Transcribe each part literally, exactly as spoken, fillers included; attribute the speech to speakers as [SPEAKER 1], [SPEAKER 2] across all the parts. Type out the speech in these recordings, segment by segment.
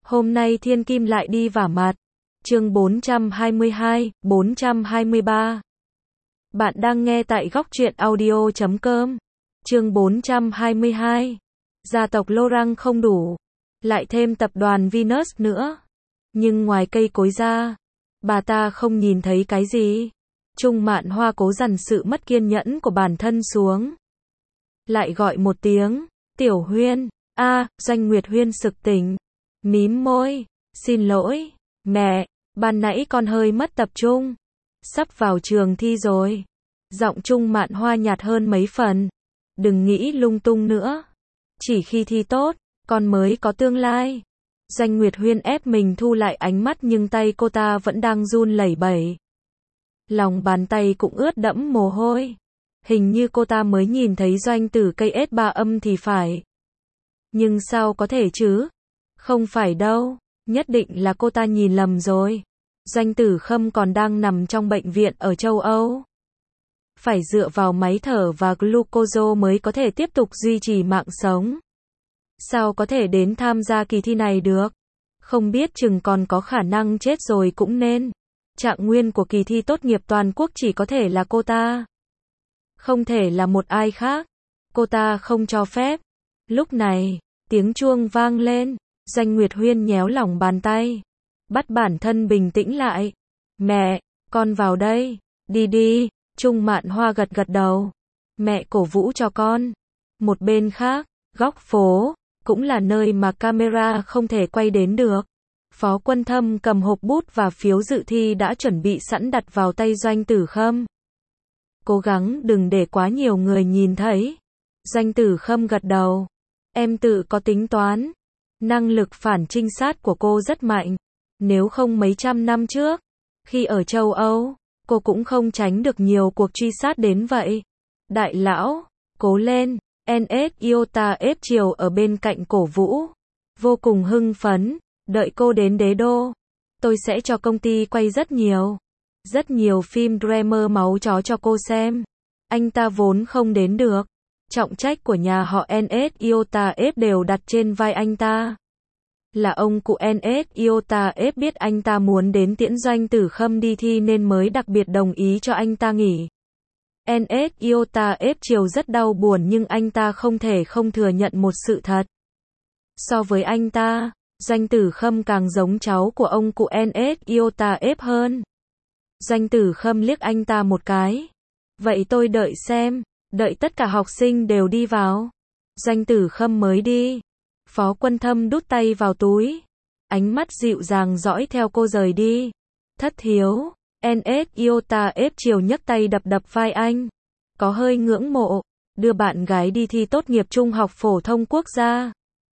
[SPEAKER 1] Hôm nay thiên kim lại đi vả mặt. Chương bốn trăm hai mươi hai, bốn trăm hai mươi ba. Bạn đang nghe tại góc truyện audio chấm com. Chương bốn trăm hai mươi hai. Gia tộc Laurent không đủ, lại thêm tập đoàn Venus nữa. Nhưng ngoài cây cối ra, bà ta không nhìn thấy cái gì. Trung Mạn Hoa cố dằn sự mất kiên nhẫn của bản thân xuống. Lại gọi một tiếng, Tiểu Huyên. A, Doanh Nguyệt Huyên sực tỉnh, mím môi, xin lỗi, mẹ, ban nãy con hơi mất tập trung. Sắp vào trường thi rồi. Giọng Trung Mạn Hoa nhạt hơn mấy phần. Đừng nghĩ lung tung nữa. Chỉ khi thi tốt, con mới có tương lai. Doanh Nguyệt Huyên ép mình thu lại ánh mắt nhưng tay cô ta vẫn đang run lẩy bẩy. Lòng bàn tay cũng ướt đẫm mồ hôi. Hình như cô ta mới nhìn thấy Doanh Tử cây ét ba âm thì phải. Nhưng sao có thể chứ? Không phải đâu, nhất định là cô ta nhìn lầm rồi. Doanh Tử Khâm còn đang nằm trong bệnh viện ở châu Âu. Phải dựa vào máy thở và glucose mới có thể tiếp tục duy trì mạng sống. Sao có thể đến tham gia kỳ thi này được? Không biết chừng còn có khả năng chết rồi cũng nên. Trạng nguyên của kỳ thi tốt nghiệp toàn quốc chỉ có thể là cô ta. Không thể là một ai khác. Cô ta không cho phép. Lúc này, tiếng chuông vang lên. Doanh Nguyệt Huyên nhéo lòng bàn tay, bắt bản thân bình tĩnh lại. Mẹ, con vào đây. Đi đi. Trung Mạn Hoa gật gật đầu. Mẹ cổ vũ cho con. Một bên khác, góc phố, cũng là nơi mà camera không thể quay đến được. Phó Quân Thâm cầm hộp bút và phiếu dự thi đã chuẩn bị sẵn đặt vào tay Doanh Tử Khâm. Cố gắng đừng để quá nhiều người nhìn thấy. Doanh Tử Khâm gật đầu. Em tự có tính toán. Năng lực phản trinh sát của cô rất mạnh. Nếu không mấy trăm năm trước, khi ở châu Âu, cô cũng không tránh được nhiều cuộc truy sát đến vậy. Đại lão, cố lên. en ét Iota ép chiều ở bên cạnh cổ vũ. Vô cùng hưng phấn. Đợi cô đến đế đô, tôi sẽ cho công ty quay rất nhiều. Rất nhiều phim drama máu chó cho cô xem. Anh ta vốn không đến được. Trọng trách của nhà họ en ét Iota ép đều đặt trên vai anh ta. Là ông cụ en ét Iota ép biết anh ta muốn đến tiễn Doanh Tử Khâm đi thi nên mới đặc biệt đồng ý cho anh ta nghỉ. en ét Iota ép chiều rất đau buồn nhưng anh ta không thể không thừa nhận một sự thật. So với anh ta, Doanh Tử Khâm càng giống cháu của ông cụ en ét Iota ép hơn. Doanh Tử Khâm liếc anh ta một cái. Vậy tôi đợi xem. Đợi tất cả học sinh đều đi vào. Doanh Tử Khâm mới đi. Phó Quân Thâm đút tay vào túi. Ánh mắt dịu dàng dõi theo cô rời đi. Thất thiếu. en ét Iota ép chiều nhấc tay đập đập vai anh. Có hơi ngưỡng mộ. Đưa bạn gái đi thi tốt nghiệp trung học phổ thông quốc gia.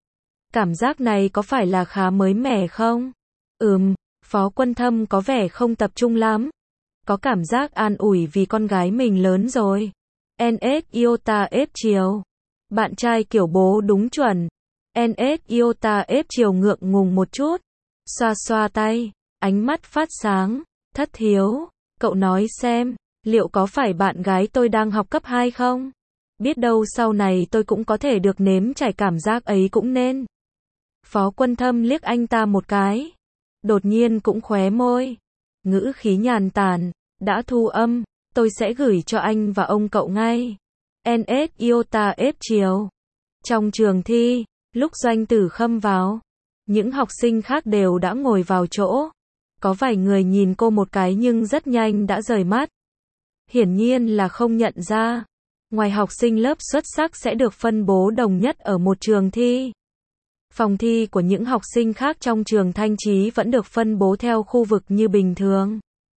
[SPEAKER 1] Cảm giác này có phải là khá mới mẻ không? Ừm, Phó Quân Thâm có vẻ không tập trung lắm. Có cảm giác an ủi vì con gái mình lớn rồi. en ét Iota ép chiều. Bạn trai kiểu bố đúng chuẩn. en ét Iota ép chiều ngượng ngùng một chút. Xoa xoa tay. Ánh mắt phát sáng. Thất thiếu. Cậu nói xem. Liệu có phải bạn gái tôi đang học cấp hai không? Biết đâu sau này tôi cũng có thể được nếm trải cảm giác ấy cũng nên. Phó Quân Thâm liếc anh ta một cái. Đột nhiên cũng khóe môi. Ngữ khí nhàn tản. Đã thu âm. Tôi sẽ gửi cho anh và ông cậu ngay. en ét Iota ép chiều. Trong trường thi, lúc Doanh Tử Khâm vào, những học sinh khác đều đã ngồi vào chỗ. Có vài người nhìn cô một cái nhưng rất nhanh đã rời mắt. Hiển nhiên là không nhận ra. Ngoài học sinh lớp xuất sắc sẽ được phân bố đồng nhất ở một trường thi. Phòng thi của những học sinh khác trong trường Thanh Chí vẫn được phân bố theo khu vực như bình thường.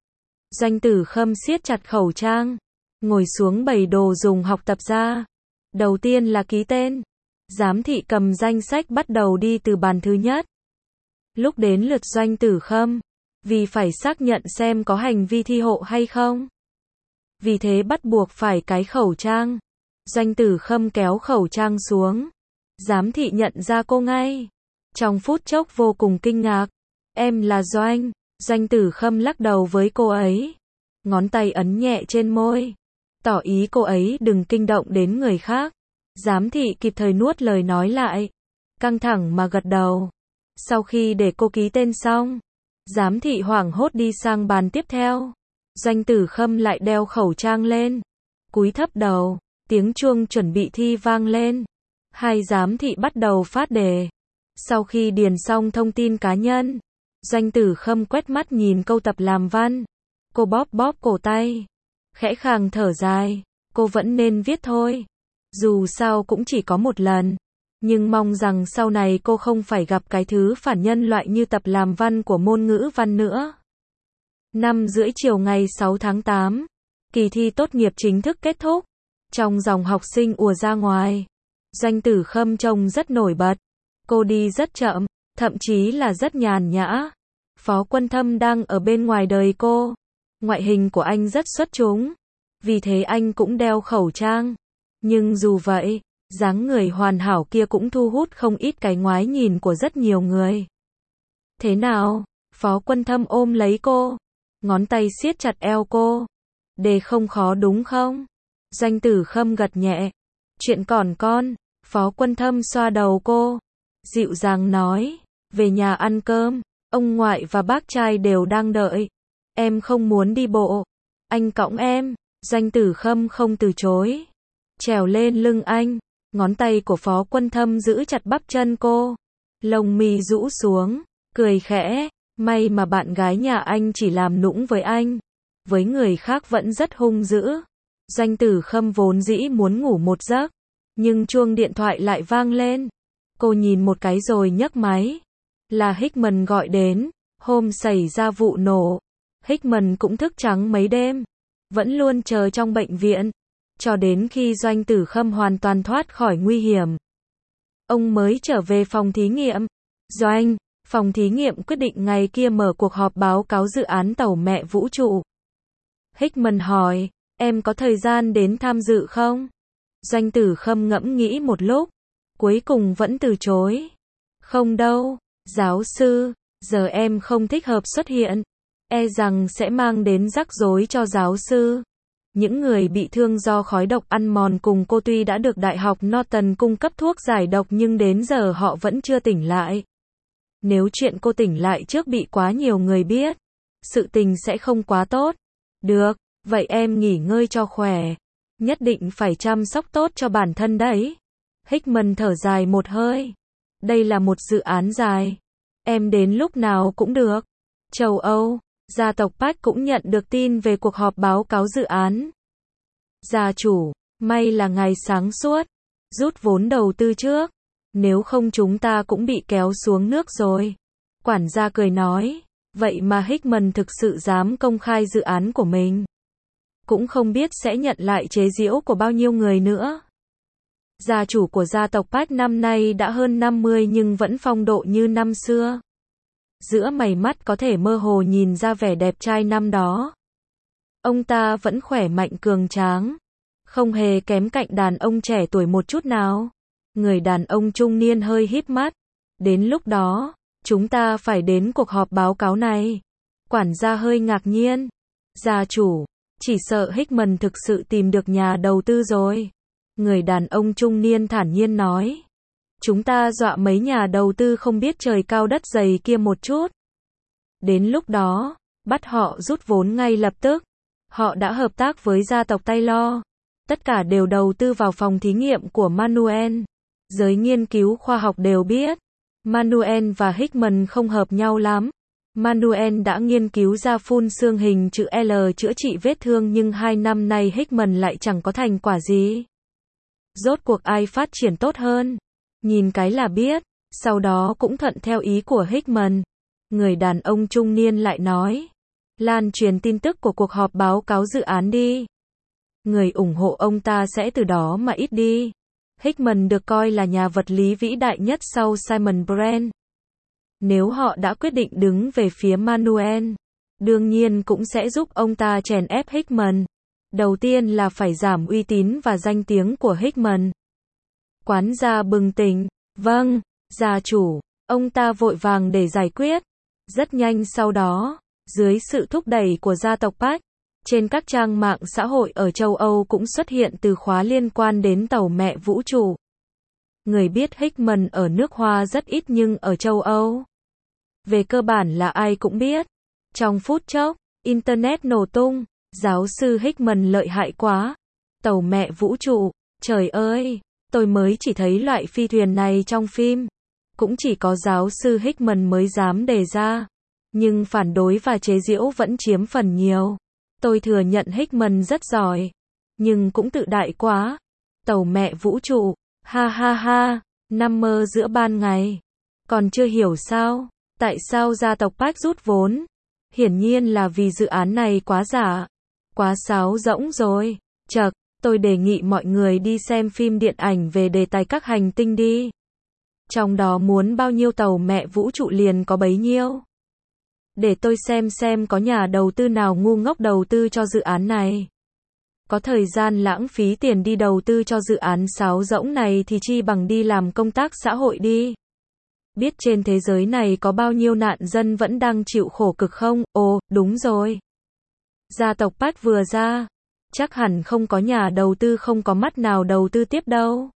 [SPEAKER 1] Doanh Tử Khâm siết chặt khẩu trang, ngồi xuống bày đồ dùng học tập ra. Đầu tiên là ký tên. Giám thị cầm danh sách bắt đầu đi từ bàn thứ nhất. Lúc đến lượt Doanh Tử Khâm, vì phải xác nhận xem có hành vi thi hộ hay không. Vì thế bắt buộc phải cái khẩu trang. Doanh Tử Khâm kéo khẩu trang xuống. Giám thị nhận ra cô ngay. Trong phút chốc vô cùng kinh ngạc. Em là Doanh. Doanh Tử Khâm lắc đầu với cô ấy. Ngón tay ấn nhẹ trên môi. Tỏ ý cô ấy đừng kinh động đến người khác. Giám thị kịp thời nuốt lời nói lại. Căng thẳng mà gật đầu. Sau khi để cô ký tên xong, giám thị hoảng hốt đi sang bàn tiếp theo. Doanh Tử Khâm lại đeo khẩu trang lên, cúi thấp đầu, tiếng chuông chuẩn bị thi vang lên. Hai giám thị bắt đầu phát đề. Sau khi điền xong thông tin cá nhân, Doanh Tử Khâm quét mắt nhìn câu tập làm văn. Cô bóp bóp cổ tay, khẽ khàng thở dài, cô vẫn nên viết thôi. Dù sao cũng chỉ có một lần, nhưng mong rằng sau này cô không phải gặp cái thứ phản nhân loại như tập làm văn của môn ngữ văn nữa. Năm rưỡi chiều ngày sáu tháng tám, kỳ thi tốt nghiệp chính thức kết thúc. Trong dòng học sinh ùa ra ngoài, Doanh Tử Khâm trông rất nổi bật. Cô đi rất chậm, thậm chí là rất nhàn nhã. Phó Quân Thâm đang ở bên ngoài đợi cô. Ngoại hình của anh rất xuất chúng, vì thế anh cũng đeo khẩu trang. Nhưng dù vậy, dáng người hoàn hảo kia cũng thu hút không ít cái ngoái nhìn của rất nhiều người. Thế nào? Phó Quân Thâm ôm lấy cô, ngón tay siết chặt eo cô. Đề không khó đúng không? Doanh Tử Khâm gật nhẹ. Chuyện còn con. Phó Quân Thâm xoa đầu cô, dịu dàng nói, về nhà ăn cơm, ông ngoại và bác trai đều đang đợi. Em không muốn đi bộ, anh cõng em. Doanh Tử Khâm không từ chối, trèo lên lưng anh, ngón tay của Phó Quân Thâm giữ chặt bắp chân cô, lông mi rũ xuống, cười khẽ, may mà bạn gái nhà anh chỉ làm nũng với anh, với người khác vẫn rất hung dữ. Doanh Tử Khâm vốn dĩ muốn ngủ một giấc, nhưng chuông điện thoại lại vang lên. Cô nhìn một cái rồi nhấc máy. Là Hickman gọi đến, hôm xảy ra vụ nổ. Hickman cũng thức trắng mấy đêm, vẫn luôn chờ trong bệnh viện, cho đến khi Doanh Tử Khâm hoàn toàn thoát khỏi nguy hiểm. Ông mới trở về phòng thí nghiệm. Doanh, phòng thí nghiệm quyết định ngày kia mở cuộc họp báo cáo dự án tàu mẹ vũ trụ. Hickman hỏi, em có thời gian đến tham dự không? Doanh Tử Khâm ngẫm nghĩ một lúc, cuối cùng vẫn từ chối. Không đâu, giáo sư, giờ em không thích hợp xuất hiện, e rằng sẽ mang đến rắc rối cho giáo sư. Những người bị thương do khói độc ăn mòn cùng cô tuy đã được Đại học Norton cung cấp thuốc giải độc nhưng đến giờ họ vẫn chưa tỉnh lại. Nếu chuyện cô tỉnh lại trước bị quá nhiều người biết, sự tình sẽ không quá tốt. Được, vậy em nghỉ ngơi cho khỏe. Nhất định phải chăm sóc tốt cho bản thân đấy. Hickman thở dài một hơi. Đây là một dự án dài. Em đến lúc nào cũng được. Châu Âu, gia tộc Park cũng nhận được tin về cuộc họp báo cáo dự án. Gia chủ, may là ngày sáng suốt, rút vốn đầu tư trước. Nếu không chúng ta cũng bị kéo xuống nước rồi. Quản gia cười nói. Vậy mà Hickman thực sự dám công khai dự án của mình. Cũng không biết sẽ nhận lại chế giễu của bao nhiêu người nữa. Gia chủ của gia tộc Park năm nay đã hơn năm mươi nhưng vẫn phong độ như năm xưa. Giữa mày mắt có thể mơ hồ nhìn ra vẻ đẹp trai năm đó. Ông ta vẫn khỏe mạnh cường tráng, không hề kém cạnh đàn ông trẻ tuổi một chút nào. Người đàn ông trung niên hơi híp mắt. Đến lúc đó, chúng ta phải đến cuộc họp báo cáo này. Quản gia hơi ngạc nhiên. Gia chủ, chỉ sợ Hickman thực sự tìm được nhà đầu tư rồi. Người đàn ông trung niên thản nhiên nói. Chúng ta dọa mấy nhà đầu tư không biết trời cao đất dày kia một chút. Đến lúc đó, bắt họ rút vốn ngay lập tức. Họ đã hợp tác với gia tộc Taylor. Tất cả đều đầu tư vào phòng thí nghiệm của Manuel. Giới nghiên cứu khoa học đều biết. Manuel và Hickman không hợp nhau lắm. Manuel đã nghiên cứu ra phun xương hình chữ L chữa trị vết thương nhưng hai năm nay Hickman lại chẳng có thành quả gì. Rốt cuộc ai phát triển tốt hơn? Nhìn cái là biết, sau đó cũng thuận theo ý của Hickman. Người đàn ông trung niên lại nói. Lan truyền tin tức của cuộc họp báo cáo dự án đi. Người ủng hộ ông ta sẽ từ đó mà ít đi. Hickman được coi là nhà vật lý vĩ đại nhất sau Simon Brand. Nếu họ đã quyết định đứng về phía Manuel, đương nhiên cũng sẽ giúp ông ta chèn ép Hickman. Đầu tiên là phải giảm uy tín và danh tiếng của Hickman. Quản gia bừng tỉnh. Vâng, gia chủ. Ông ta vội vàng để giải quyết. Rất nhanh sau đó, dưới sự thúc đẩy của gia tộc Park, trên các trang mạng xã hội ở châu Âu cũng xuất hiện từ khóa liên quan đến tàu mẹ vũ trụ. Người biết Hickman ở nước Hoa rất ít nhưng ở châu Âu, Về cơ bản là ai cũng biết. Trong phút chốc, Internet nổ tung, giáo sư Hickman lợi hại quá. Tàu mẹ vũ trụ, trời ơi, tôi mới chỉ thấy loại phi thuyền này trong phim. Cũng chỉ có giáo sư Hickman mới dám đề ra. Nhưng phản đối và chế giễu vẫn chiếm phần nhiều. Tôi thừa nhận Hickman rất giỏi. Nhưng cũng tự đại quá. Tàu mẹ vũ trụ, ha ha ha, nằm mơ giữa ban ngày. Còn chưa hiểu sao? Tại sao gia tộc Park rút vốn? Hiển nhiên là vì dự án này quá giả. Quá sáo rỗng rồi. Chậc, tôi đề nghị mọi người đi xem phim điện ảnh về đề tài các hành tinh đi. Trong đó muốn bao nhiêu tàu mẹ vũ trụ liền có bấy nhiêu. Để tôi xem xem có nhà đầu tư nào ngu ngốc đầu tư cho dự án này. Có thời gian lãng phí tiền đi đầu tư cho dự án sáo rỗng này thì chi bằng đi làm công tác xã hội đi. Biết trên thế giới này có bao nhiêu nạn dân vẫn đang chịu khổ cực không? Ồ, đúng rồi. Gia tộc Park vừa ra. Chắc hẳn không có nhà đầu tư không có mắt nào đầu tư tiếp đâu.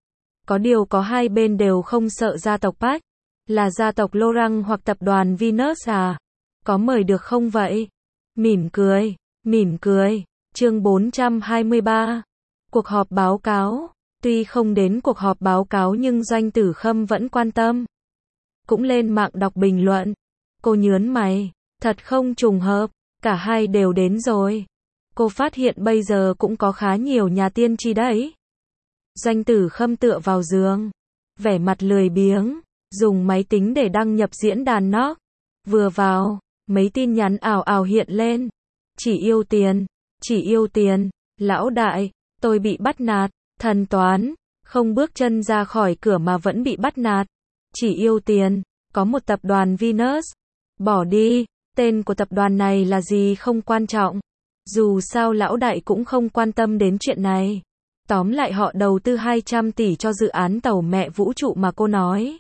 [SPEAKER 1] Có điều có hai bên đều không sợ gia tộc Park. Là gia tộc Loran hoặc tập đoàn Venus à? Có mời được không vậy? Mỉm cười, mỉm cười. Chương bốn trăm hai mươi ba. Cuộc họp báo cáo. Tuy không đến cuộc họp báo cáo nhưng Doanh Tử Khâm vẫn quan tâm. Cũng lên mạng đọc bình luận. Cô nhớn mày. Thật không trùng hợp. Cả hai đều đến rồi. Cô phát hiện bây giờ cũng có khá nhiều nhà tiên tri đấy. Doanh Tử Khâm tựa vào giường. Vẻ mặt lười biếng. Dùng máy tính để đăng nhập diễn đàn nó. Vừa vào, mấy tin nhắn ảo ảo hiện lên. Chỉ yêu tiền. Chỉ yêu tiền. Lão đại, tôi bị bắt nạt. Thần toán. Không bước chân ra khỏi cửa mà vẫn bị bắt nạt. Chỉ yêu tiền. Có một tập đoàn Venus. Bỏ đi. Tên của tập đoàn này là gì không quan trọng. Dù sao lão đại cũng không quan tâm đến chuyện này. Tóm lại họ đầu tư hai trăm tỷ cho dự án tàu mẹ vũ trụ mà cô nói.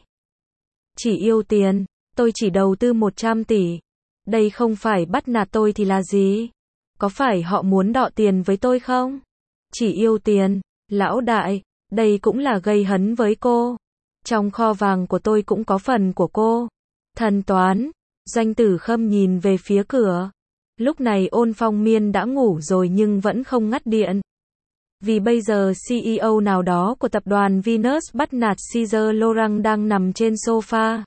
[SPEAKER 1] Chỉ yêu tiền. Tôi chỉ đầu tư một trăm tỷ. Đây không phải bắt nạt tôi thì là gì? Có phải họ muốn đọ tiền với tôi không? Chỉ yêu tiền. Lão đại, đây cũng là gây hấn với cô. Trong kho vàng của tôi cũng có phần của cô. Thần toán. Doanh Tử Khâm nhìn về phía cửa. Lúc này Ôn Phong Miên đã ngủ rồi nhưng vẫn không ngắt điện. Vì bây giờ xê e ô nào đó của tập đoàn Venus bắt nạt Caesar Loran đang nằm trên sofa.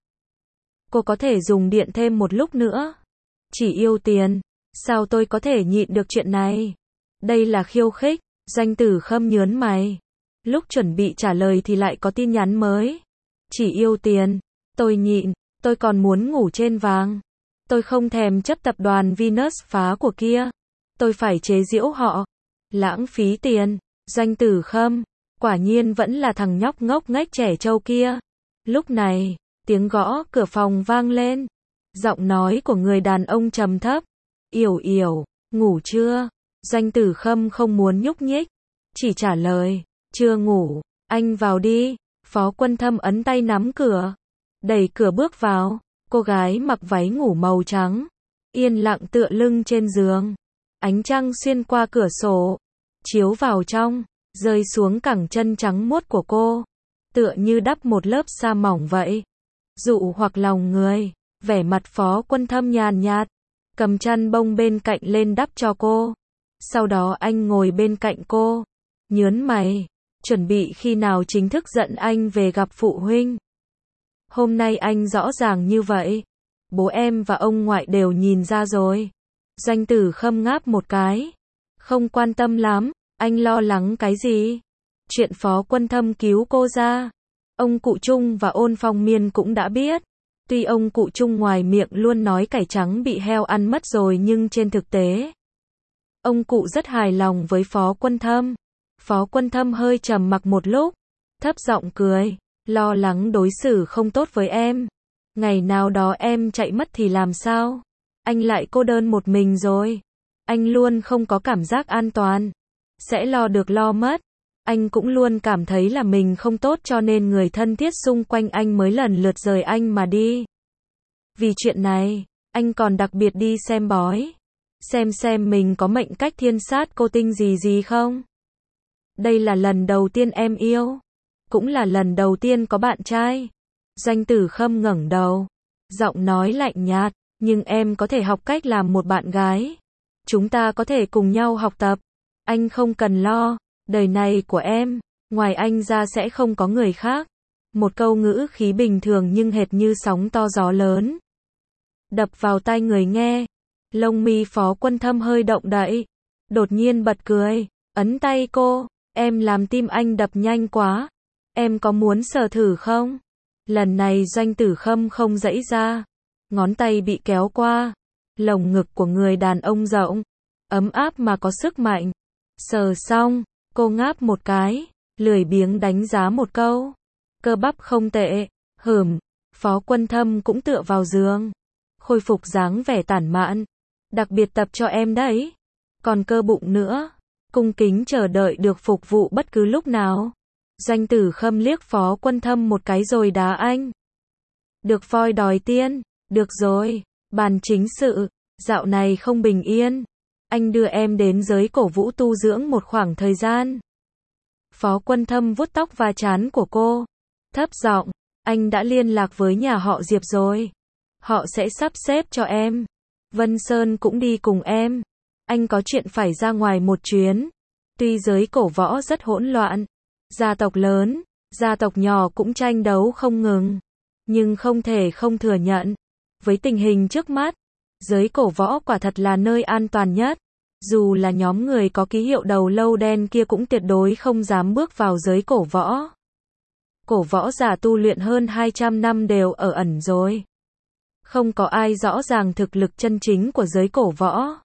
[SPEAKER 1] Cô có thể dùng điện thêm một lúc nữa. Chỉ yêu tiền. Sao tôi có thể nhịn được chuyện này? Đây là khiêu khích. Doanh Tử Khâm nhớn mày. Lúc chuẩn bị trả lời thì lại có tin nhắn mới. Chỉ yêu tiền. Tôi nhịn. Tôi còn muốn ngủ trên vàng. Tôi không thèm chấp tập đoàn Venus phá của kia. Tôi phải chế giễu họ. Lãng phí tiền. Doanh Tử Khâm. Quả nhiên vẫn là thằng nhóc ngốc nghếch trẻ trâu kia. Lúc này, tiếng gõ cửa phòng vang lên. Giọng nói của người đàn ông trầm thấp. Yểu yểu, ngủ chưa? Doanh Tử Khâm không muốn nhúc nhích. Chỉ trả lời, chưa ngủ, anh vào đi. Phó Quân Thâm ấn tay nắm cửa. Đẩy cửa bước vào. Cô gái mặc váy ngủ màu trắng. Yên lặng tựa lưng trên giường. Ánh trăng xuyên qua cửa sổ. Chiếu vào trong. Rơi xuống cẳng chân trắng muốt của cô. Tựa như đắp một lớp sa mỏng vậy. Dụ hoặc lòng người. Vẻ mặt Phó Quân Thâm nhàn nhạt. Cầm chăn bông bên cạnh lên đắp cho cô. Sau đó anh ngồi bên cạnh cô. Nhớn mày. Chuẩn bị khi nào chính thức dẫn anh về gặp phụ huynh. Hôm nay anh rõ ràng như vậy. Bố em và ông ngoại đều nhìn ra rồi. Doanh Tử Khâm ngáp một cái. Không quan tâm lắm. Anh lo lắng cái gì? Chuyện Phó Quân Thâm cứu cô ra. Ông cụ Trung và Ôn Phong Miên cũng đã biết. Tuy ông cụ Trung ngoài miệng luôn nói cải trắng bị heo ăn mất rồi nhưng trên thực tế. Ông cụ rất hài lòng với Phó Quân Thâm. Phó Quân Thâm hơi trầm mặc một lúc. Thấp giọng cười. Lo lắng đối xử không tốt với em. Ngày nào đó em chạy mất thì làm sao? Anh lại cô đơn một mình rồi. Anh luôn không có cảm giác an toàn. Sẽ lo được lo mất. Anh cũng luôn cảm thấy là mình không tốt cho nên người thân thiết xung quanh anh mới lần lượt rời anh mà đi. Vì chuyện này, anh còn đặc biệt đi xem bói. Xem xem mình có mệnh cách thiên sát cô tinh gì gì không? Đây là lần đầu tiên em yêu. Cũng là lần đầu tiên có bạn trai. Doanh Tử Khâm ngẩng đầu. Giọng nói lạnh nhạt, nhưng em có thể học cách làm một bạn gái. Chúng ta có thể cùng nhau học tập. Anh không cần lo, đời này của em, ngoài anh ra sẽ không có người khác. Một câu ngữ khí bình thường nhưng hệt như sóng to gió lớn. Đập vào tai người nghe. Lông mi Phó Quân Thâm hơi động đậy. Đột nhiên bật cười, ấn tay cô. Em làm tim anh đập nhanh quá. Em có muốn sờ thử không? Lần này Doanh Tử Khâm không giãy ra. Ngón tay bị kéo qua. Lồng ngực của người đàn ông rộng, ấm áp mà có sức mạnh. Sờ xong, cô ngáp một cái, lười biếng đánh giá một câu. Cơ bắp không tệ, hửm. Phó Quân Thâm cũng tựa vào giường. Khôi phục dáng vẻ tản mạn. Đặc biệt tập cho em đấy. Còn cơ bụng nữa. Cung kính chờ đợi được phục vụ bất cứ lúc nào. Doanh Tử Khâm liếc Phó Quân Thâm một cái rồi đá anh. Được voi đòi tiên. Được rồi, bàn chính sự. Dạo này không bình yên. Anh đưa em đến giới cổ vũ tu dưỡng một khoảng thời gian. Phó Quân Thâm vuốt tóc và trán của cô. Thấp giọng, anh đã liên lạc với nhà họ Diệp rồi. Họ sẽ sắp xếp cho em. Vân Sơn cũng đi cùng em. Anh có chuyện phải ra ngoài một chuyến. Tuy giới cổ võ rất hỗn loạn, gia tộc lớn, gia tộc nhỏ cũng tranh đấu không ngừng. Nhưng không thể không thừa nhận. Với tình hình trước mắt, giới cổ võ quả thật là nơi an toàn nhất. Dù là nhóm người có ký hiệu đầu lâu đen kia cũng tuyệt đối không dám bước vào giới cổ võ. Cổ võ giả tu luyện hơn hai trăm năm đều ở ẩn rồi. Không có ai rõ ràng thực lực chân chính của giới cổ võ.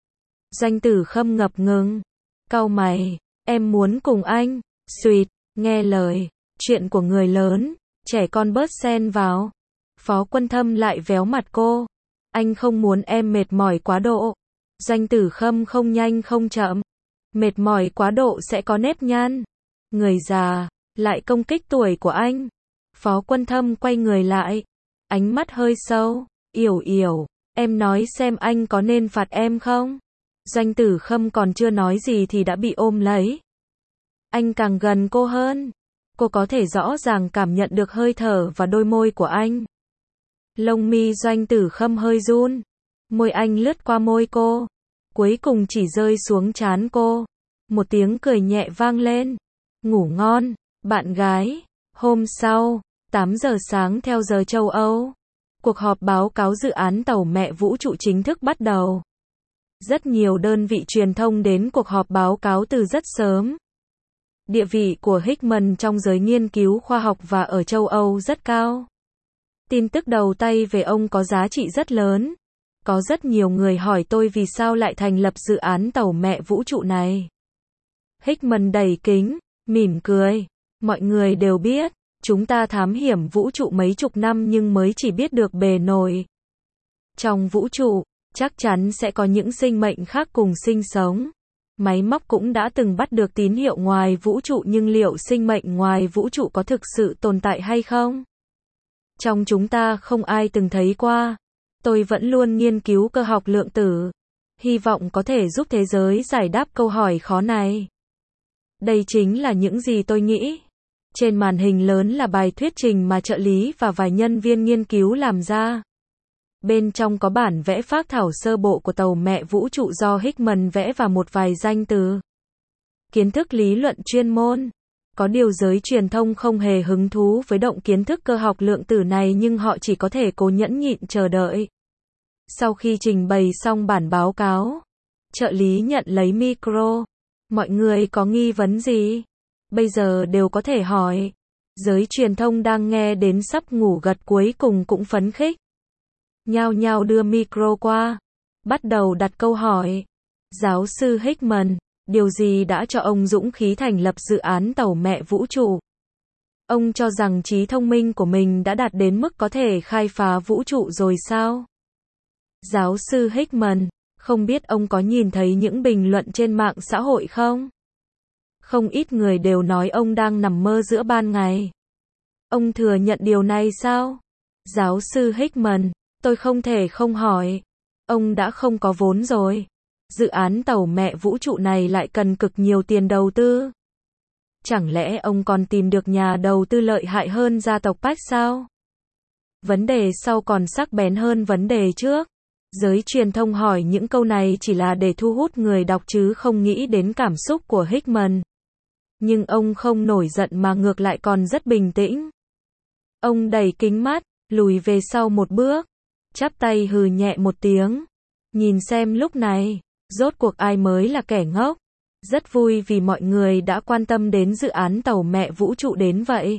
[SPEAKER 1] Doanh Tử Khâm ngập ngừng. Cau mày, em muốn cùng anh. Xuyệt, nghe lời. Chuyện của người lớn, trẻ con bớt xen vào. Phó Quân Thâm lại véo mặt cô. Anh không muốn em mệt mỏi quá độ. Doanh Tử Khâm không nhanh không chậm. Mệt mỏi quá độ sẽ có nếp nhăn. Người già, lại công kích tuổi của anh. Phó Quân Thâm quay người lại. Ánh mắt hơi sâu. Yểu yểu, em nói xem anh có nên phạt em không? Doanh Tử Khâm còn chưa nói gì thì đã bị ôm lấy. Anh càng gần cô hơn. Cô có thể rõ ràng cảm nhận được hơi thở và đôi môi của anh. Lông mi Doanh Tử Khâm hơi run. Môi anh lướt qua môi cô. Cuối cùng chỉ rơi xuống trán cô. Một tiếng cười nhẹ vang lên. Ngủ ngon, bạn gái. Hôm sau, tám giờ sáng theo giờ châu Âu. Cuộc họp báo cáo dự án tàu mẹ vũ trụ chính thức bắt đầu. Rất nhiều đơn vị truyền thông đến cuộc họp báo cáo từ rất sớm. Địa vị của Hickman trong giới nghiên cứu khoa học và ở châu Âu rất cao. Tin tức đầu tay về ông có giá trị rất lớn. Có rất nhiều người hỏi tôi vì sao lại thành lập dự án tàu mẹ vũ trụ này. Hickman đẩy kính, mỉm cười. Mọi người đều biết, chúng ta thám hiểm vũ trụ mấy chục năm nhưng mới chỉ biết được bề nổi. Trong vũ trụ, chắc chắn sẽ có những sinh mệnh khác cùng sinh sống. Máy móc cũng đã từng bắt được tín hiệu ngoài vũ trụ nhưng liệu sinh mệnh ngoài vũ trụ có thực sự tồn tại hay không? Trong chúng ta không ai từng thấy qua. Tôi vẫn luôn nghiên cứu cơ học lượng tử. Hy vọng có thể giúp thế giới giải đáp câu hỏi khó này. Đây chính là những gì tôi nghĩ. Trên màn hình lớn là bài thuyết trình mà trợ lý và vài nhân viên nghiên cứu làm ra. Bên trong có bản vẽ phác thảo sơ bộ của tàu mẹ vũ trụ do Hickman vẽ và một vài danh từ. Kiến thức lý luận chuyên môn. Có điều giới truyền thông không hề hứng thú với động kiến thức cơ học lượng tử này nhưng họ chỉ có thể cố nhẫn nhịn chờ đợi. Sau khi trình bày xong bản báo cáo, trợ lý nhận lấy micro. Mọi người có nghi vấn gì? Bây giờ đều có thể hỏi. Giới truyền thông đang nghe đến sắp ngủ gật cuối cùng cũng phấn khích. Nhao nhao đưa micro qua. Bắt đầu đặt câu hỏi. Giáo sư Hickman, điều gì đã cho ông dũng khí thành lập dự án tàu mẹ vũ trụ? Ông cho rằng trí thông minh của mình đã đạt đến mức có thể khai phá vũ trụ rồi sao? Giáo sư Hickman, không biết ông có nhìn thấy những bình luận trên mạng xã hội không? Không ít người đều nói ông đang nằm mơ giữa ban ngày. Ông thừa nhận điều này sao? Giáo sư Hickman, tôi không thể không hỏi. Ông đã không có vốn rồi. Dự án tàu mẹ vũ trụ này lại cần cực nhiều tiền đầu tư. Chẳng lẽ ông còn tìm được nhà đầu tư lợi hại hơn gia tộc Pax sao? Vấn đề sau còn sắc bén hơn vấn đề trước. Giới truyền thông hỏi những câu này chỉ là để thu hút người đọc chứ không nghĩ đến cảm xúc của Hickman. Nhưng ông không nổi giận mà ngược lại còn rất bình tĩnh. Ông đẩy kính mắt, lùi về sau một bước, chắp tay hừ nhẹ một tiếng. Nhìn xem lúc này, rốt cuộc ai mới là kẻ ngốc. Rất vui vì mọi người đã quan tâm đến dự án tàu mẹ vũ trụ đến vậy.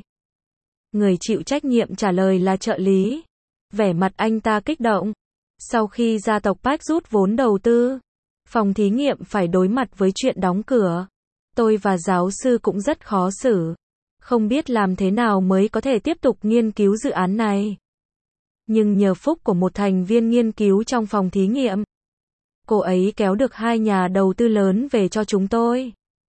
[SPEAKER 1] Người chịu trách nhiệm trả lời là trợ lý. Vẻ mặt anh ta kích động. Sau khi gia tộc Park rút vốn đầu tư, phòng thí nghiệm phải đối mặt với chuyện đóng cửa. Tôi và giáo sư cũng rất khó xử. Không biết làm thế nào mới có thể tiếp tục nghiên cứu dự án này. Nhưng nhờ phúc của một thành viên nghiên cứu trong phòng thí nghiệm, cô ấy kéo được hai nhà đầu tư lớn về cho chúng tôi.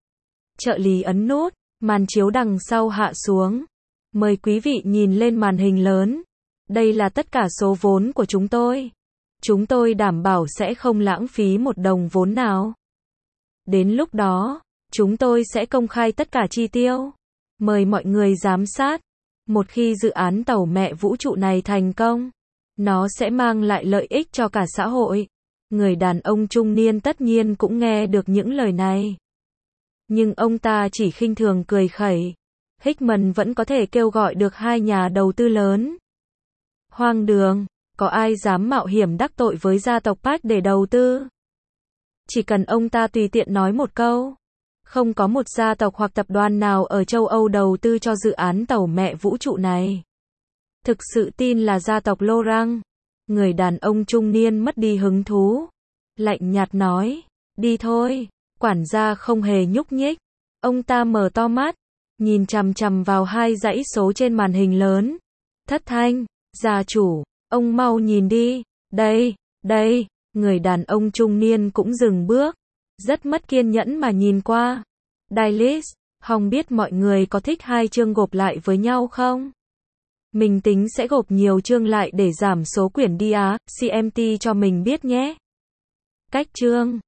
[SPEAKER 1] Trợ lý ấn nút, màn chiếu đằng sau hạ xuống. Mời quý vị nhìn lên màn hình lớn. Đây là tất cả số vốn của chúng tôi. Chúng tôi đảm bảo sẽ không lãng phí một đồng vốn nào. Đến lúc đó, chúng tôi sẽ công khai tất cả chi tiêu. Mời mọi người giám sát. Một khi dự án tàu mẹ vũ trụ này thành công, nó sẽ mang lại lợi ích cho cả xã hội. Người đàn ông trung niên tất nhiên cũng nghe được những lời này. Nhưng ông ta chỉ khinh thường cười khẩy. Hickman vẫn có thể kêu gọi được hai nhà đầu tư lớn. Hoang đường, có ai dám mạo hiểm đắc tội với gia tộc Park để đầu tư? Chỉ cần ông ta tùy tiện nói một câu. Không có một gia tộc hoặc tập đoàn nào ở châu Âu đầu tư cho dự án tàu mẹ vũ trụ này. Thực sự tin là gia tộc Lorang. Người đàn ông trung niên mất đi hứng thú. Lạnh nhạt nói, đi thôi. Quản gia không hề nhúc nhích. Ông ta mở to mắt, nhìn chằm chằm vào hai dãy số trên màn hình lớn. Thất Thanh, gia chủ, ông mau nhìn đi. Đây, đây. Người đàn ông trung niên cũng dừng bước. Rất mất kiên nhẫn mà nhìn qua. Dailies, không biết mọi người có thích hai chương gộp lại với nhau không? Mình tính sẽ gộp nhiều chương lại để giảm số quyển đi á, xê em tê cho mình biết nhé. Cách chương